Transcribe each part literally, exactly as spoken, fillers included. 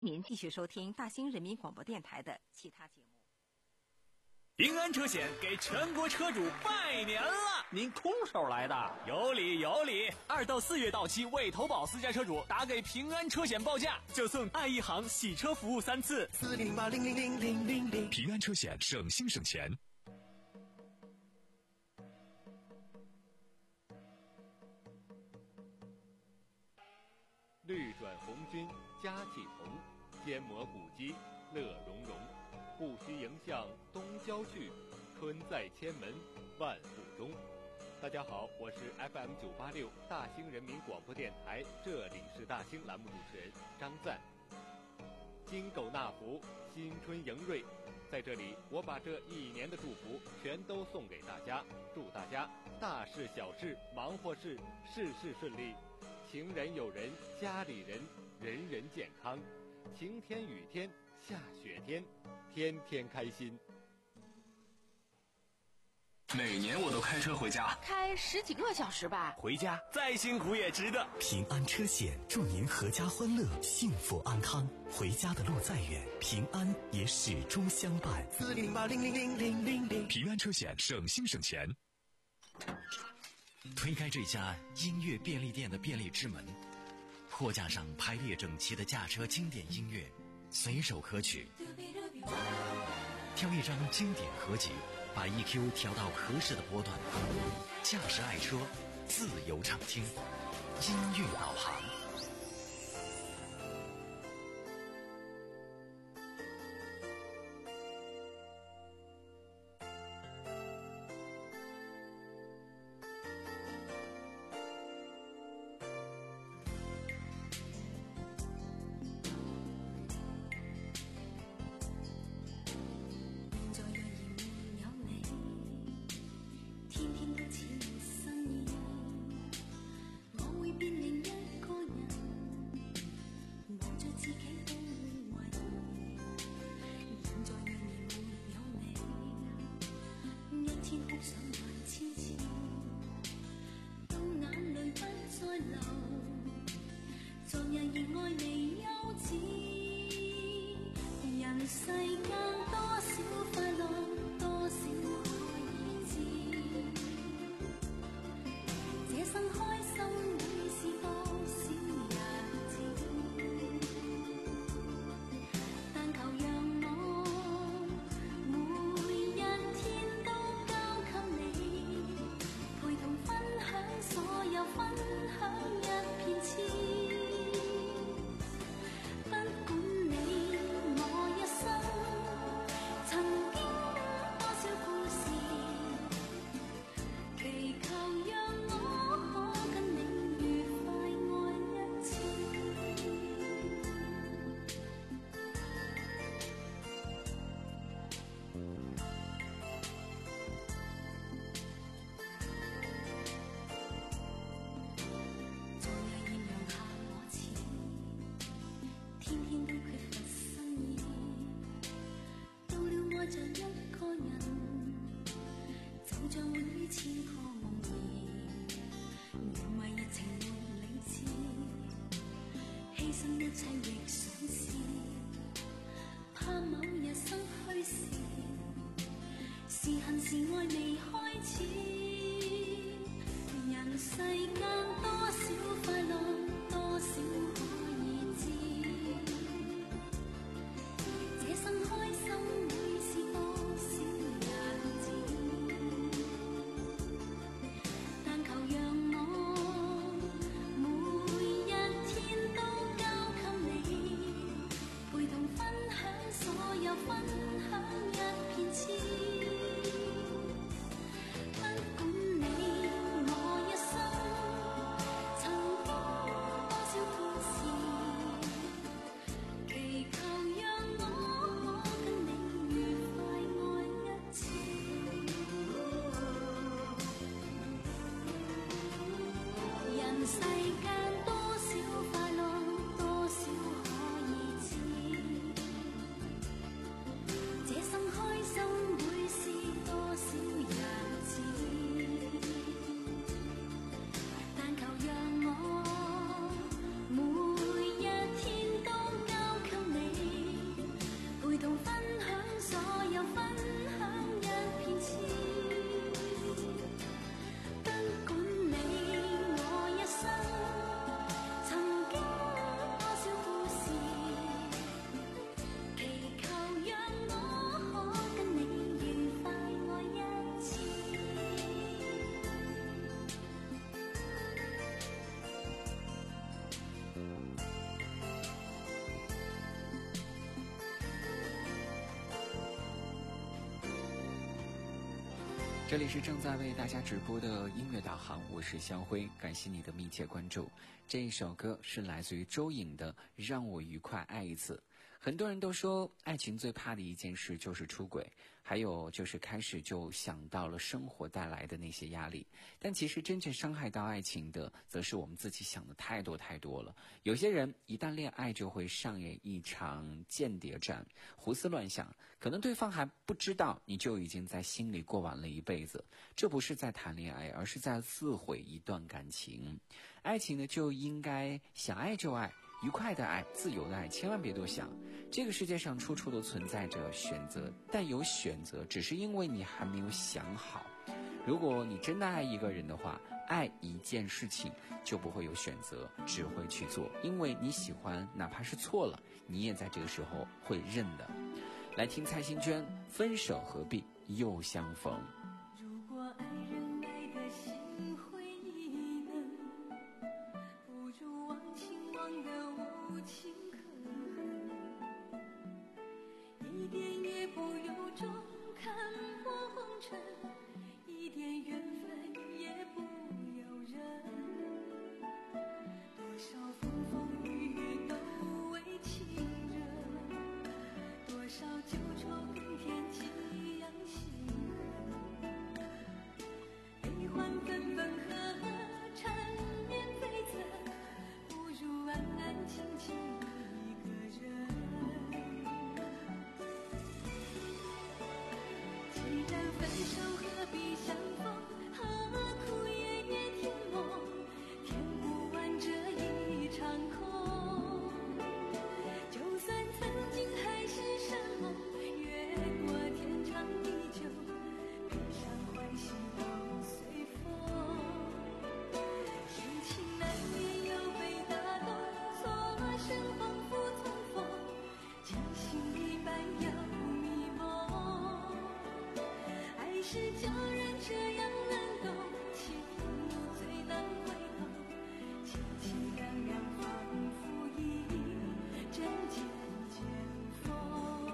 您继续收听大兴人民广播电台的其他节目。 平安车险给全国车主拜年了！ 您空手来的？ 有理有理！二到四月到期未投保私家车主，打给平安车险报价，就送爱一行洗车服务三次。 四零零八零零零零零零。 平安车险，省心省钱。 绿转红军佳气同，肩磨古肌乐融融。不须迎向东郊去，春在千门万户中。大家好，我是 F M 九八六大兴人民广播电台，这里是大兴栏目主持人张赞。金狗纳福，新春迎瑞，在这里我把这一年的祝福全都送给大家，祝大家大事小事忙活事事事顺利，情人友人家里人人人健康，晴天雨天下雪天天天开心。 每年我都开车回家， 开十几个小时吧， 回家再辛苦也值得。 平安车险祝您阖家欢乐，幸福安康。回家的路再远，平安也始终相伴。 四零零八零零零零零零。 平安车险，省心省钱。 推开这家音乐便利店的便利之门，货架上排列整齐的驾车经典音乐，随手可取。挑一张经典合集，把 E Q 调到合适的波段，驾驶爱车，自由畅听，音乐导航。 这生開心每这里是正在为大家直播的音乐导航，我是肖辉，感谢你的密切关注。这一首歌是来自于周颖的《让我愉快爱一次》。很多人都说爱情最怕的一件事就是出轨，还有就是开始就想到了生活带来的那些压力。但其实真正伤害到爱情的，则是我们自己想的太多太多了。有些人一旦恋爱就会上演一场间谍战，胡思乱想，可能对方还不知道，你就已经在心里过完了一辈子。这不是在谈恋爱，而是在自毁一段感情。爱情呢，就应该想爱就爱，愉快的爱，自由的爱，千万别多想。这个世界上处处都存在着选择，但有选择只是因为你还没有想好。如果你真的爱一个人的话，爱一件事情就不会有选择，只会去做，因为你喜欢，哪怕是错了，你也在这个时候会认的。来听蔡幸娟，分手何必又相逢。 如果爱人爱的心灰意冷，不如忘情忘得无情可恨，一点也不由衷看破红尘，一点缘分也不由人，多少风风雨雨都为情人，多少旧愁更添几样心痕，悲欢分分合合缠绵悱恻，不如安安静静一个人。既然分手何必相逢，何苦夜夜甜梦，填不完这一场空。就算曾经海誓山盟，越过天长地久，悲伤欢喜都随风。深情难免有被打动，错身恍惚从逢，清醒一半又迷蒙。爱是叫人这样难懂，情路最难回头，凄凄凉凉仿佛一阵阵剑锋。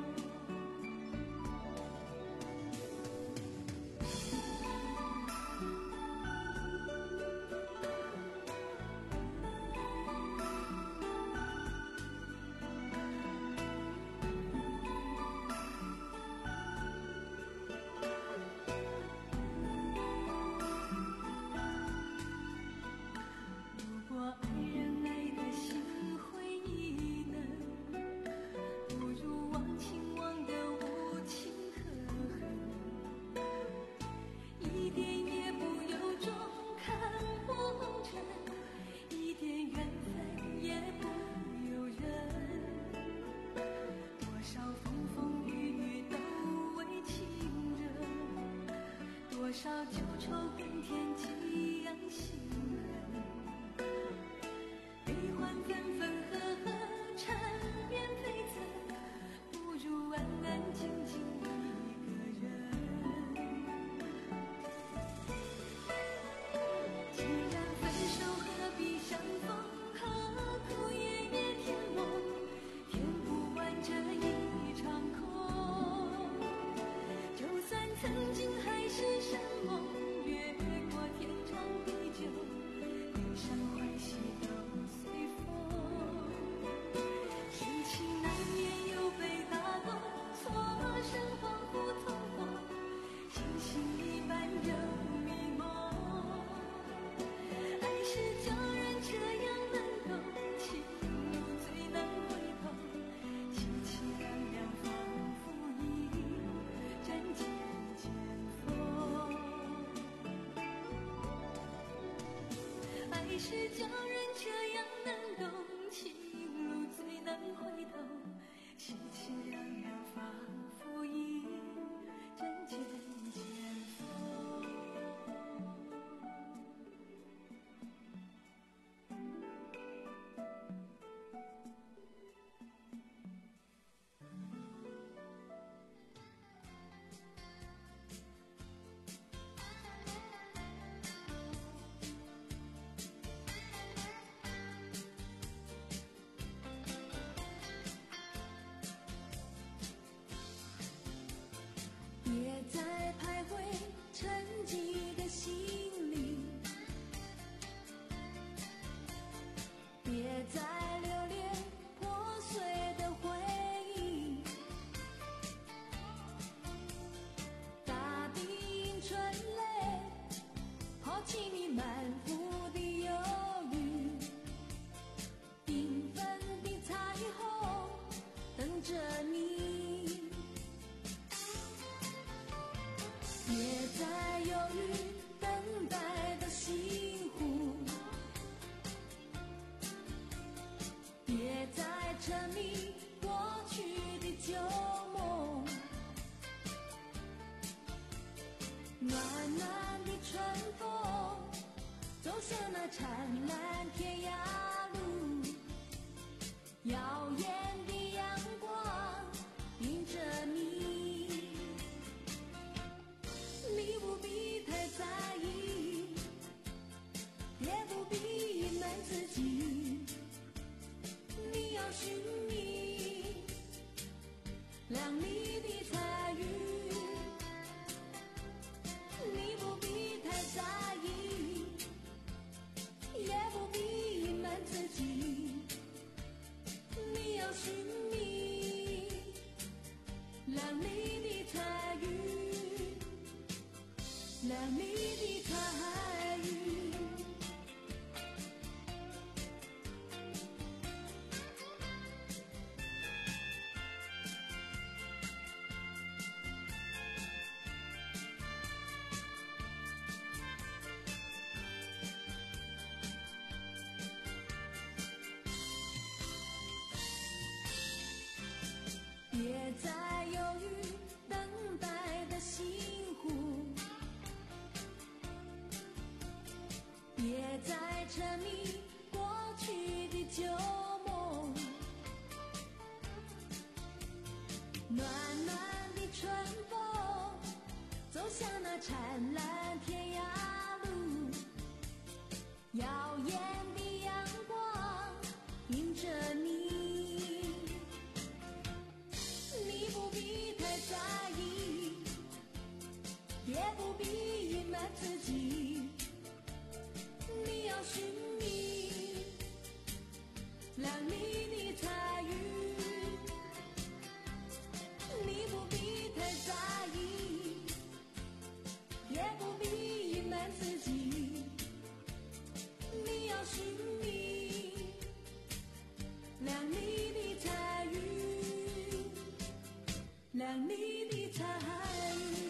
如果爱人爱的心灰意冷，不如忘情忘得无情可恨，一点也不由衷看破红尘，一点缘分也不由人，多少风风雨雨都为情人，多少旧愁更添几样心痕，悲欢分分合合缠绵悱恻，不如安安静静一个人。既然分手何必相逢，何苦夜夜甜梦，填不完这一场空。就算曾经海誓山盟，越过天长地久，悲伤欢喜都随风。深情难免有被打动，错身恍惚从逢，清醒一半又迷蒙。爱是叫人这样难懂，情路最难回头，凄凄凉凉仿佛一阵阵剑锋。爱是叫人这样难懂，情路最难回头，凄凄凉凉仿佛一阵阵剑锋。 旧梦，暖暖的春风，走向那灿烂天涯路，耀眼的阳光迎着你，你不必太在意，也不必隐瞒自己，你要寻觅亮丽的彩云，你不必太在意，也不必隐瞒自己，你要寻觅亮丽的彩云，亮丽的彩云。别再犹豫等待的辛苦，别再沉迷过去的旧梦，暖暖的春风走向那灿烂天涯路，耀眼的阳光迎着你，你不必太在意，也不必隐瞒自己，你要寻觅亮丽的彩云，你不必太在意，也不必隐瞒自己，你要寻觅亮丽的彩云，亮丽的彩云。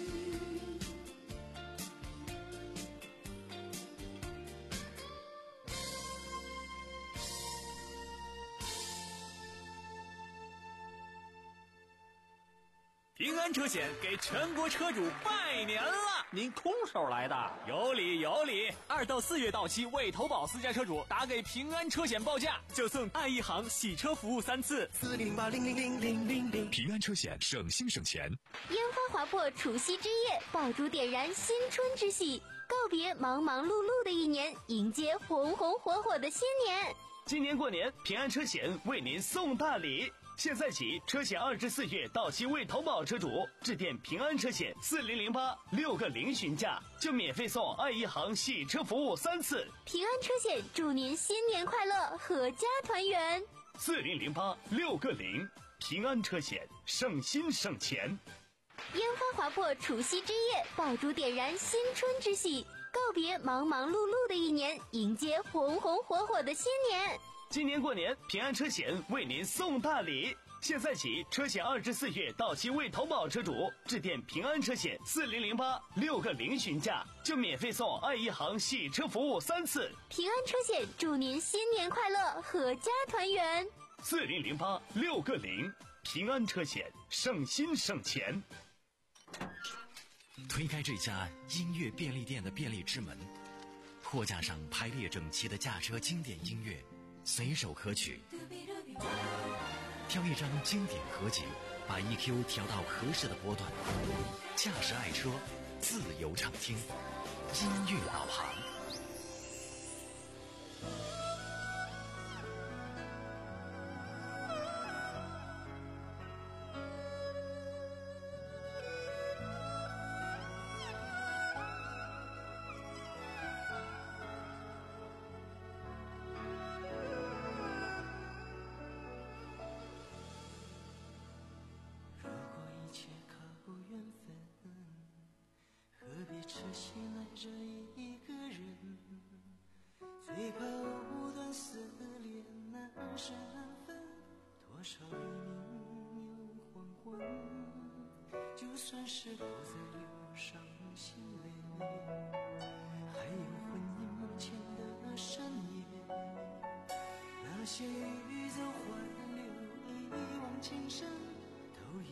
平安车险给全国车主拜年了！ 您空手来的？ 有理有理！二到四月到期未投保私家车主打给平安车险报价，就送爱一行洗车服务三次。 四零八零零零零零零。 平安车险，省心省钱。 烟花划破除夕之夜，爆竹点燃新春之喜，告别忙忙碌碌的一年，迎接红红火火的新年。 今年过年，平安车险为您送大礼。现在起，车险二至四月到期未投保车主，致电平安车险四零零八六个零询价，就免费送爱一行洗车服务三次。 平安车险祝您新年快乐，阖家团圆。 四零零八六个零，平安车险，省心省钱。 烟花划破除夕之夜，爆竹点燃新春之喜，告别忙忙碌碌的一年，迎接红红火火的新年。 今年过年，平安车险为您送大礼。现在起，车险二至四月到期未投保车主，致电平安车险四零零八六个零询价，就免费送爱一行洗车服务三次。 平安车险祝您新年快乐，阖家团圆。 四零零八六个零，平安车险，省心省钱。 推开这家音乐便利店的便利之门，货架上排列整齐的驾车经典音乐，随手可取。挑一张经典合集，把 E Q 调到合适的波段，驾驶爱车，自由畅听，音乐导航。 痴心爱着一个人，最怕无端撕裂，难舍难分，多少黎明又黄昏，就算是不再流伤心泪，还有魂萦梦牵的深夜，那些欲走还留，一往情深，都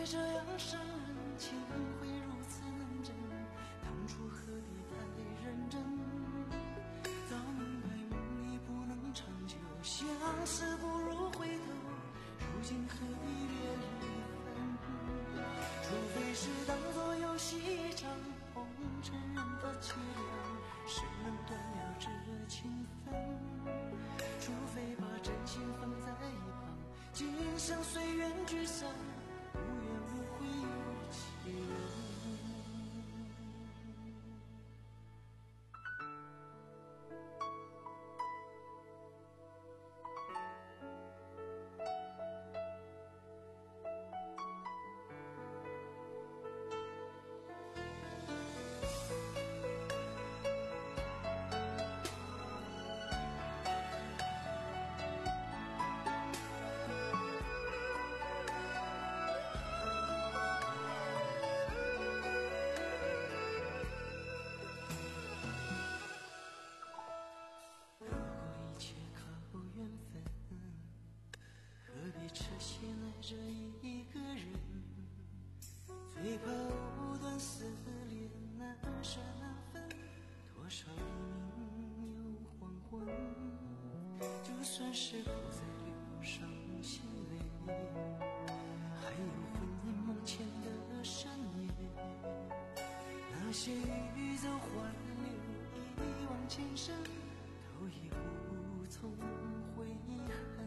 会这样伤人，情会如此难枕，当初何必太认真？早明白梦里不能长久，相思不如回头，如今何必别离分？除非是当作游戏一场，红尘人的凄凉，谁能断了这情分？除非把真心放在一旁，今生随缘聚散，无怨无悔有其人。痴心爱着一个人，最怕藕断丝连，难舍难分，多少黎明又黄昏，就算是不再流伤心泪，还有魂萦梦牵的深夜，那些欲走还留，一往情深，都已无从悔恨。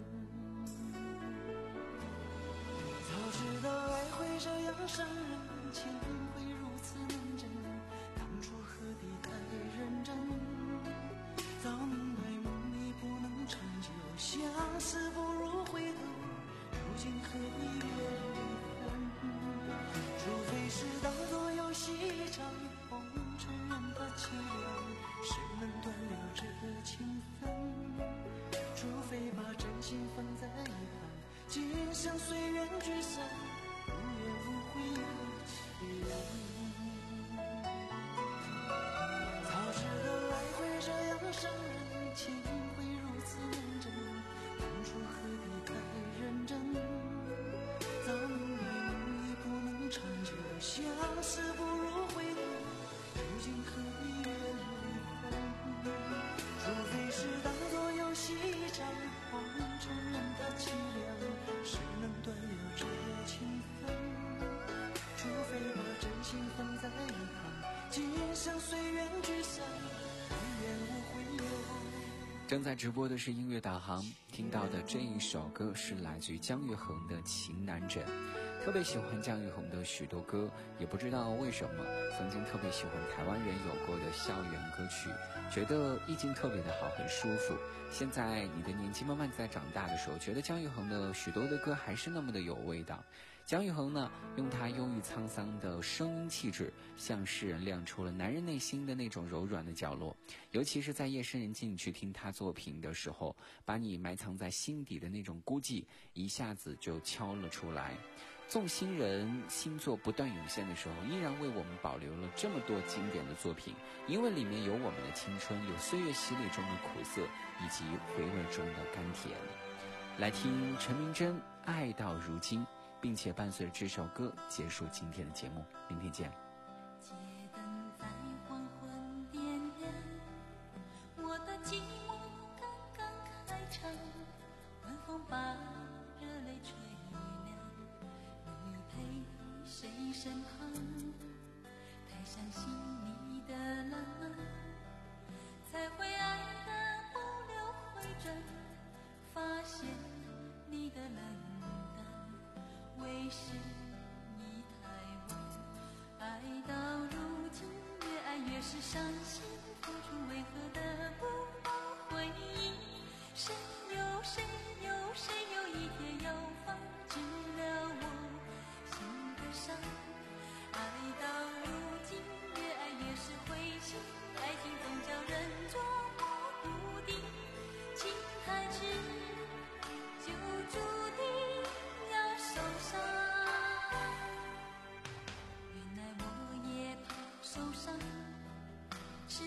早知道爱会这样伤人，情会如此难枕，当初何必太认真？早明白梦里不能长久，相思不如回头，如今何必别离分？除非是当作游戏一场，红尘人的凄凉，谁能断了这情分？除非把真心放在一旁，今生随缘聚散，无怨无悔有其人。早知道爱会这样伤人，情会如此难枕，当初何必太认真？早明白梦里不能长久，相思不如回头，如今何必别离分？除非是当作游戏一场，红尘人的凄凉，谁能断了这情分？除非把真心放在一旁，今生随缘聚散，无怨无悔有。 正在直播的是音乐导航，听到的这一首歌是来自于姜育恒的《情难枕》。特别喜欢姜育恒的许多歌，也不知道为什么，曾经特别喜欢台湾人有过的校园歌曲，觉得意境特别的好，很舒服。现在你的年纪慢慢在长大的时候，觉得姜育恒的许多的歌还是那么的有味道。姜育恒呢，用他忧郁沧桑的声音气质，向世人亮出了男人内心的那种柔软的角落。尤其是在夜深人静去听他作品的时候，把你埋藏在心底的那种孤寂，一下子就敲了出来。纵新人新作不断涌现的时候，依然为我们保留了这么多经典的作品，因为里面有我们的青春，有岁月洗礼中的苦涩，以及回味中的甘甜。来听陈明真《爱到如今》，并且伴随这首歌结束今天的节目，明天见。 街灯在黄昏点燃，我的寂寞刚刚开场，晚风把热泪吹凉，你陪谁身旁？太相信你的浪漫，才会爱得不留回转，发现你的冷淡，为是你太晚。爱到如今，越爱越是伤心，付出为何得不到回应？谁有谁有谁有一天要放治了我心的伤？爱到如今，越爱越是灰心，爱情总叫人捉摸不定，情开始就注定要受伤。原来我也怕受伤，痴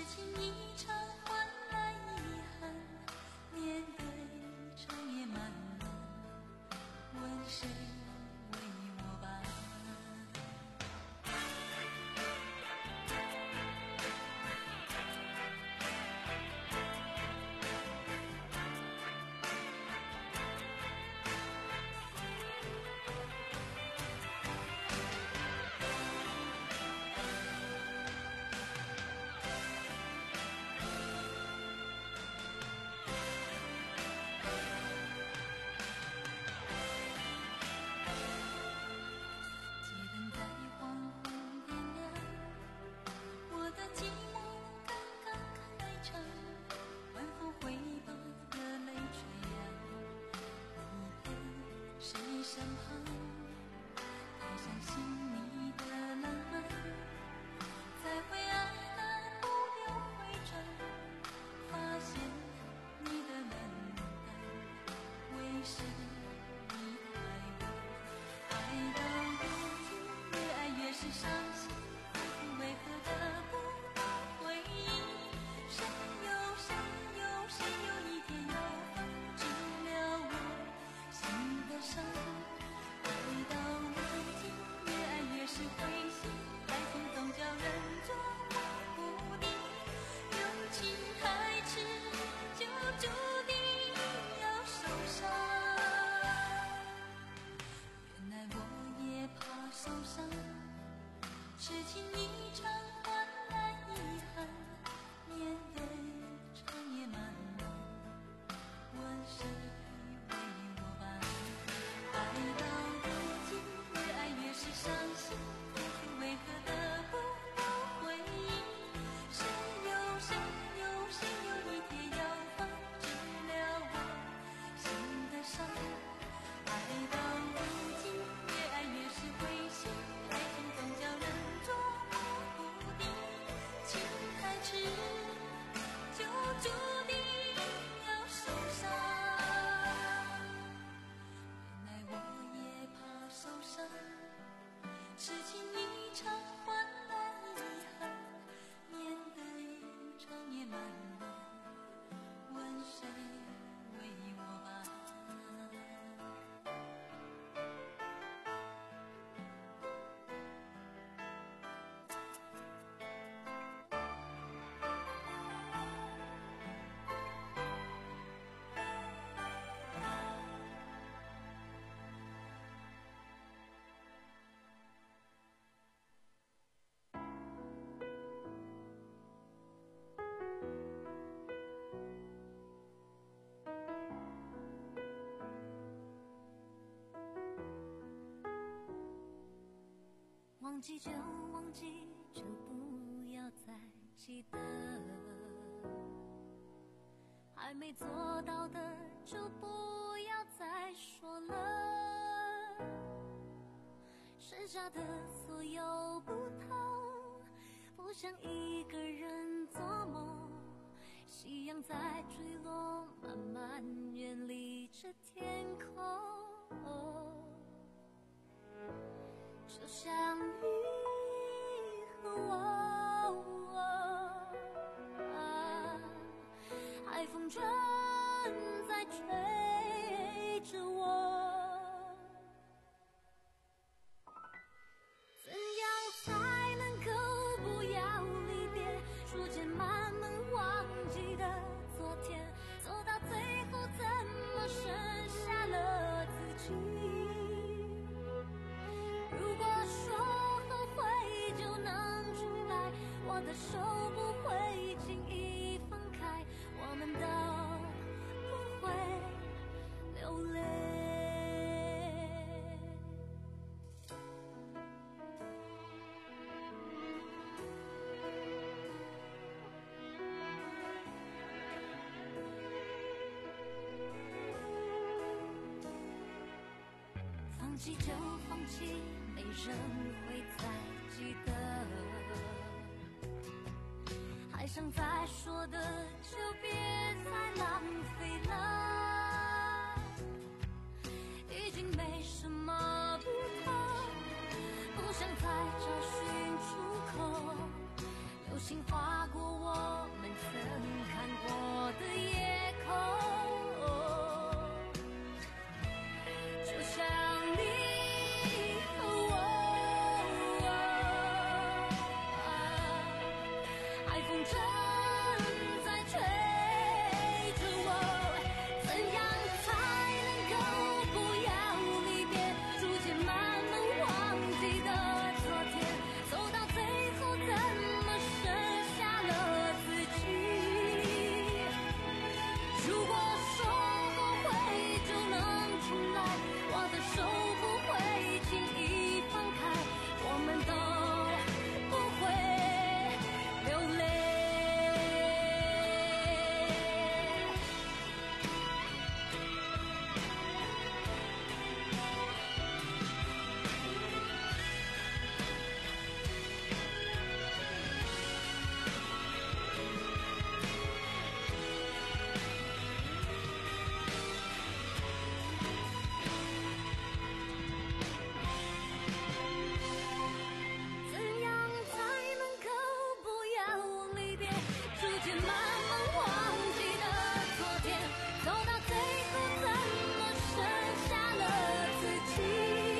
忘记就忘记，就不要再记得，还没做到的就不要再说了，剩下的所有不同，不想一个人做梦，夕阳在坠落，慢慢远离这天空，就像你和我，啊，海风正在吹着我，怎样才能够不要离别，逐渐慢慢忘记的昨天，走到最后怎么剩下了自己，如果说后悔就能重来，我的手不会轻易放开，我们都不会流泪。放弃就放弃，没人会再记得，还想再说的就别再浪费了，已经没什么不同，不想再找寻出口，流星划过我们曾看过的夜空，就像你和我，海风正在吹着我，怎样才能够不要离别，逐渐慢慢忘记的昨天，走到最后怎么剩下了自己，如果说后悔就能重来，我的手不会轻易放开，我们都不会流泪。怎样才能够不要离别，逐渐慢慢忘记的昨天，走到最后怎么剩下了自己，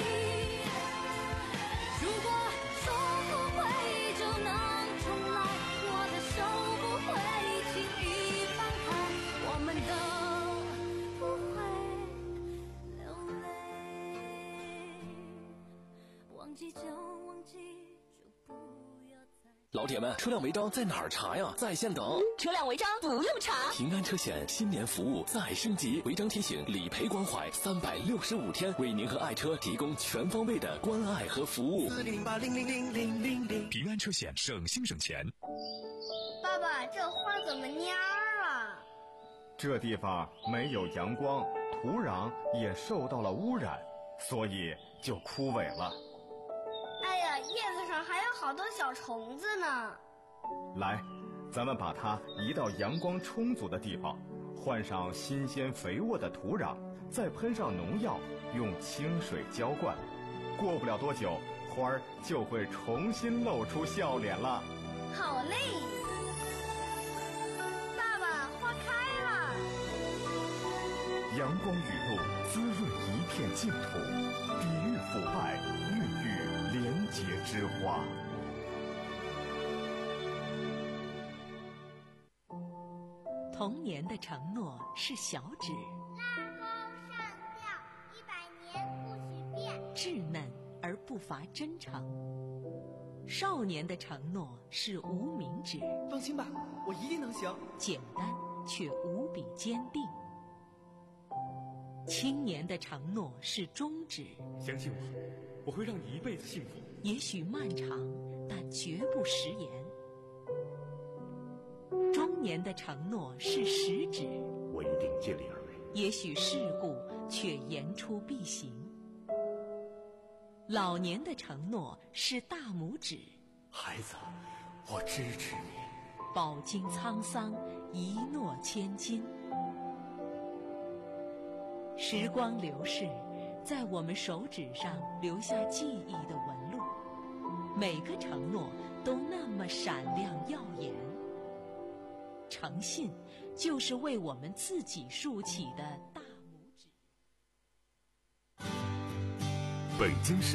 如果说后悔就能重来，我的手不会轻易放开，我们都不会流泪，忘记就忘记，就不要再。 老铁们，车辆违章在哪儿查呀？在线等。 车辆违章不用查， 平安车险新年服务再升级，违章提醒、理赔关怀，三百六十五天为您和爱车提供全方位的关爱和服务。 四零零八零零零零零零。 平安车险，省心省钱。 爸爸，这花怎么蔫儿了？ 这地方没有阳光，土壤也受到了污染，所以就枯萎了。 哎呀，叶子上还有好多小虫子呢。 来，咱们把它移到阳光充足的地方，换上新鲜肥沃的土壤，再喷上农药，用清水浇灌。过不了多久，花儿就会重新露出笑脸了。 好嘞，爸爸，花开了。 阳光雨露滋润一片净土，抵御腐败，孕育廉洁之花。 童年的承诺是小指， 拉钩上吊，一百年不许变。 稚嫩而不乏真诚。少年的承诺是无名指， 放心吧，我一定能行。 简单却无比坚定。 青年的承诺是终止， 相信我，我会让你一辈子幸福。 也许漫长，但绝不食言。中年的承诺是食指， 我一定尽力而为。 也许世故，却言出必行。老年的承诺是大拇指， 孩子，我支持你。 饱经沧桑，一诺千金。时光流逝，在我们手指上留下记忆的纹路，每个承诺都那么闪亮耀眼。诚信，就是为我们自己竖起的大拇指。 北京市